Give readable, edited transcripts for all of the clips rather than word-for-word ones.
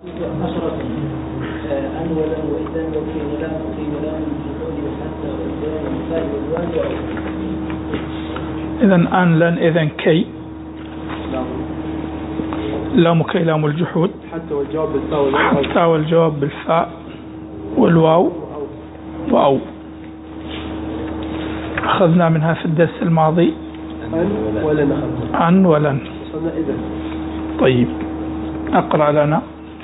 عشرة أن ولا وإذا وفي ولا وفي ولا الجحود حتى والبيان والمثال والوان إذن أن لن إذن كي لام كي لام الجحود حتى والجواب بالفاء والواو وأو. أخذنا منها في الدرس الماضي أن ولن. طيب أقرأ لنا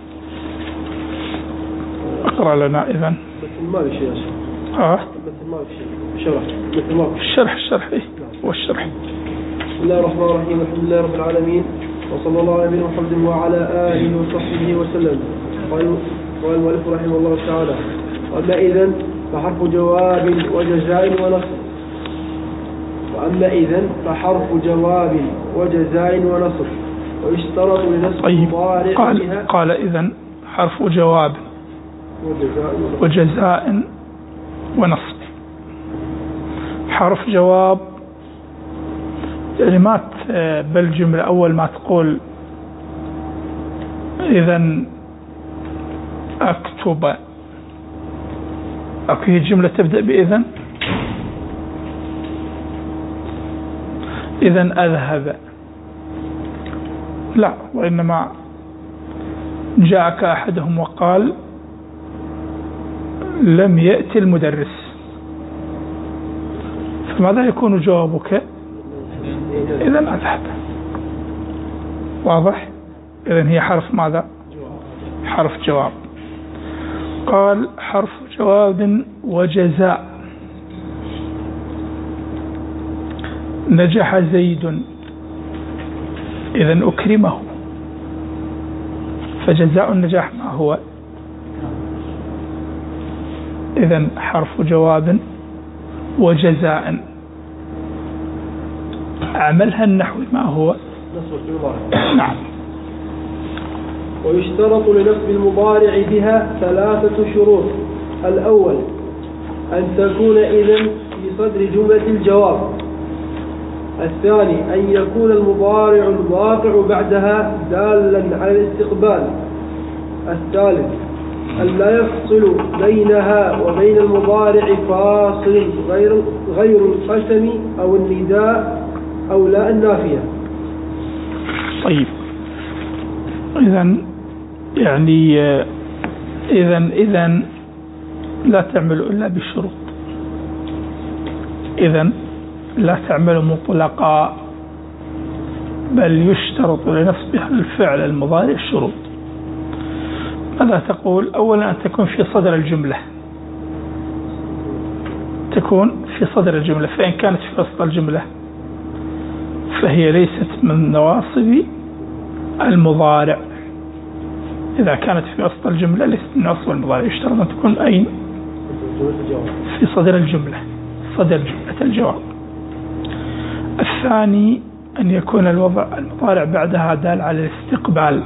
إذن ما في شيء ما في شيء الشرح إيه والشرح. بسم الله الرحمن الرحيم. الحمد لله رب العالمين وصلى الله على نبينا محمد وعلى آله وصحبه وسلم. قال المؤلف رحمه الله تعالى: وأما إذن فحرف جواب وجزاء ونصب. وأما إذن فحرف جواب وجزاء ونصب ويشترط لنصب المضارع بها. قال إذن حرف جواب وجزاء ونصب. حرف جواب يعني ما بالجملة أول ما تقول إذن أكتب أكيد جملة تبدأ بإذن. إذن أذهب لا، وإنما جاءك أحدهم وقال لم يأتي المدرس، فماذا يكون جوابك؟ إذن أذهب. واضح؟ إذن هي حرف ماذا؟ حرف جواب. قال حرف جواب وجزاء. نجح زيد إذن أكرمه، فجزاء النجاح ما هو؟ إذن حرف جواب وجزاء. عملها النحوي ما هو؟ نعم. ويشترط لنصب المضارع بها 3 شروط. الأول أن تكون إذن في صدر جملة الجواب. الثاني أن يكون المضارع الواقع بعدها دالا على الاستقبال. الثالث أن لا يفصل بينها وبين المضارع فاصل غير القسم أو النداء أو لا النافية. طيب إذن يعني إذن لا تعمل إلا بالشروط. إذن لا تعمل مطلقا، بل يشترط لنصبها الفعل المضارع الشروط. ماذا تقول؟ أولا أن تكون في صدر الجملة، فإن كانت في وسط الجملة فهي ليست من نواصب المضارع. إذا كانت في وسط الجملة ليست من نواصب المضارع، يشترط أن تكون أين؟ في صدر الجملة، صدر جملة الجواب. الثاني أن يكون المضارع بعدها دال على الاستقبال.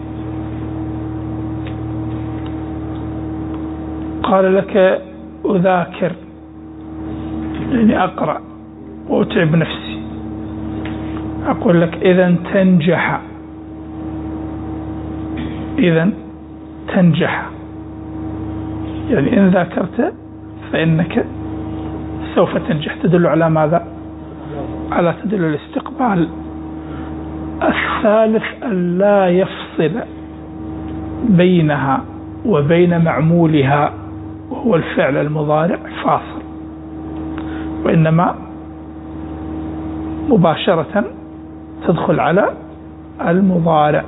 قال لك أذاكر يعني أقرأ وأتعب نفسي، أقول لك إذن تنجح. يعني إن ذاكرت فإنك سوف تنجح، تدل على ماذا؟ على تدل الاستقبال. الثالث أن لا يفصل بينها وبين معمولها وهو الفعل المضارع فاصل، وإنما مباشرة تدخل على المضارع.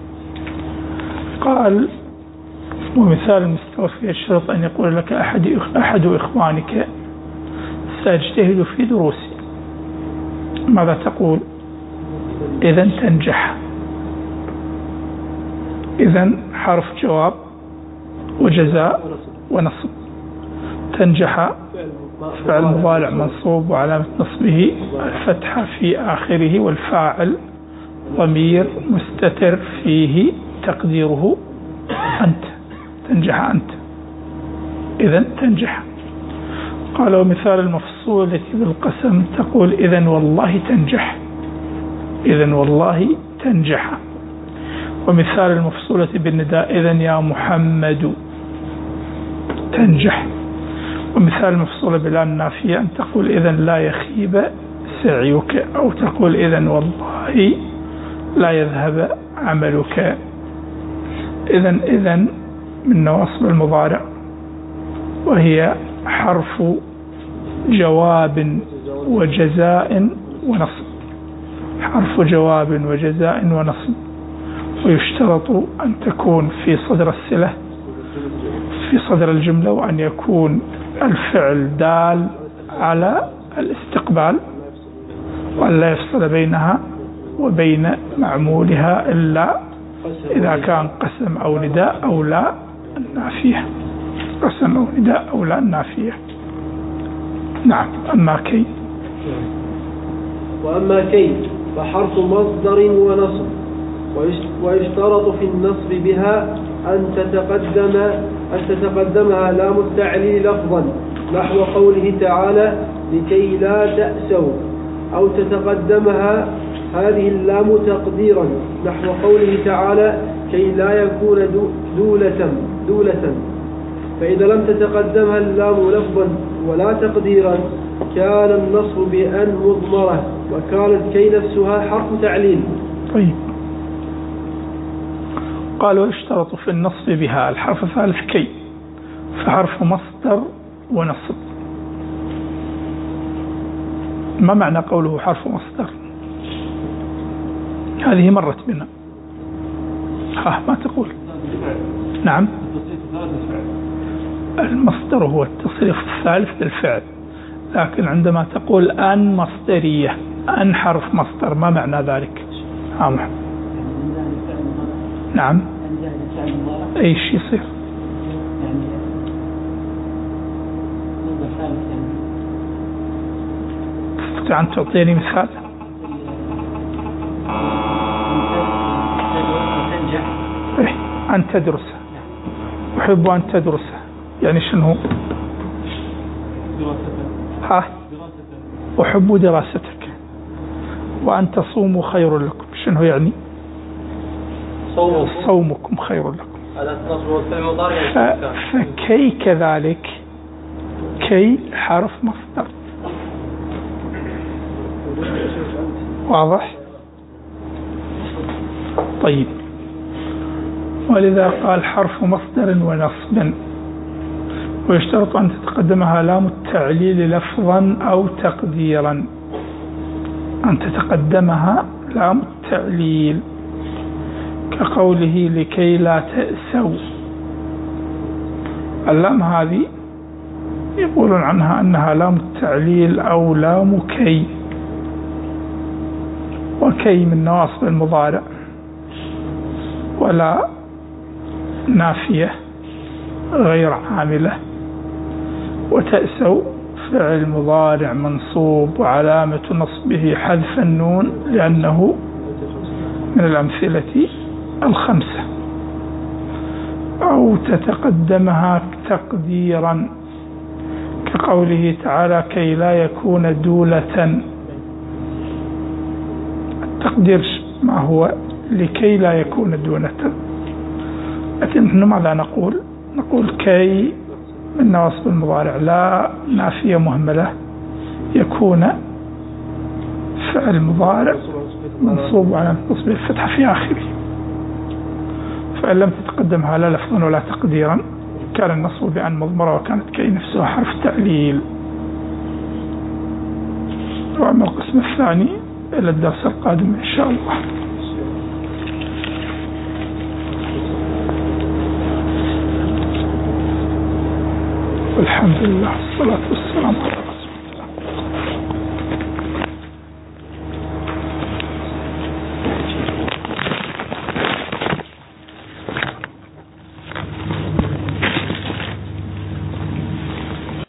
قال ومثال المستوفي الشرط أن يقول لك أحد إخوانك سأجتهد في دروسي. ماذا تقول؟ إذن تنجح. إذن حرف جواب وجزاء ونصب. تنجح فعل مضارع منصوب وعلامة نصبه الفتحة في آخره، والفاعل ضمير مستتر فيه تقديره أنت. تنجح أنت. إذن تنجح. قال ومثال المفصولة بالقسم تقول إذن والله تنجح. ومثال المفصولة بالنداء إذن يا محمد تنجح. ومثال المفصولة بالله النافية أن تقول إذن لا يخيب سعيك، أو تقول إذن والله لا يذهب عملك. إذن من نواصب المضارع، وهي حرف جواب وجزاء ونصب، حرف جواب وجزاء ونصب. ويشترط أن تكون في صدر الصلة في صدر الجملة، وأن يكون الفعل دال على الاستقبال، وأن لا يفصل بينها وبين معمولها إلا إذا كان قسم أو نداء أو لا النافية، قسم أو نداء أو لا النافية. نعم. أما كي، وأما كي فحرف مصدر ونصب، ويشترط في النصب بها أن تتقدمها لام التعليل لفظا، نحو قوله تعالى لكي لا تأسوا، أو تتقدمها هذه اللام تقديرا، نحو قوله تعالى كي لا يكون دولة. فإذا لم تتقدمها اللام لفظا ولا تقديرا كان النصب بأن مضمرة، وكانت كي نفسها حرف تعليل. طيب، قالوا اشترطوا في النصب بها الحرف الثالث كي، فحرف مصدر ونصب. ما معنى قوله حرف مصدر؟ هذه مرت بنا. ما تقول. نعم، المصدر هو التصريف الثالث للفعل، لكن عندما تقول أن مصدرية، أن حرف مصدر، ما معنى ذلك؟ محمد. نعم، أي شيء يصير. تستطيع أن تعطيني مثال؟ أن تدرس. أحب أن تدرس، يعني شنو؟ أحب دراستك. وأن تصوموا خير لكم، شنو يعني؟ صومكم خير لكم. فكي كذلك، كي حرف مصدر. واضح؟ طيب، ولذا قال حرف مصدر ونصب، ويشترط أن تتقدمها لام التعليل لفظا أو تقديرا، أن تتقدمها لام التعليل، كقوله لكي لا تأسوا. اللام هذه يقولون عنها أنها لام التعليل أو لام كي، وكي من نواصب المضارع، ولا نافية غير عاملة. وتأسوا فعل مضارع منصوب، وعلامة نصبه حذف النون لأنه من الأمثلة الخمسة. أو تتقدمها تقديرا، كقوله تعالى كي لا يكون دولة. التقدير ما هو؟ لكي لا يكون دولة. لكن نحن ماذا نقول؟ نقول كي من نواصب المضارع لا نافية مهملة، يكون فعل مضارع منصوب على نصبه الفتحة في آخره، فإن لم تتقدمها لا لفظا ولا تقديرا كان النصب بأن مضمرة، وكانت كي نفسها حرف تعليل. وأما القسم الثاني إلى الدرس القادم إن شاء الله. الحمد لله والصلاة والسلام على